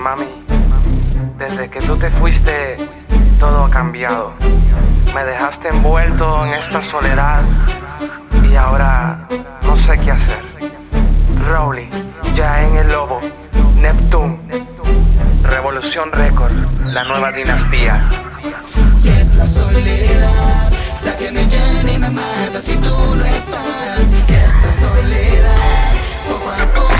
Mami, desde que tú te fuiste, todo ha cambiado. Me dejaste envuelto en esta soledad y ahora no sé qué hacer. Rowley, ya en el lobo, Neptune, Revolución Record, la nueva dinastía. Y es la soledad la que me llena y me mata si tú no estás. Y esta soledad poco a poco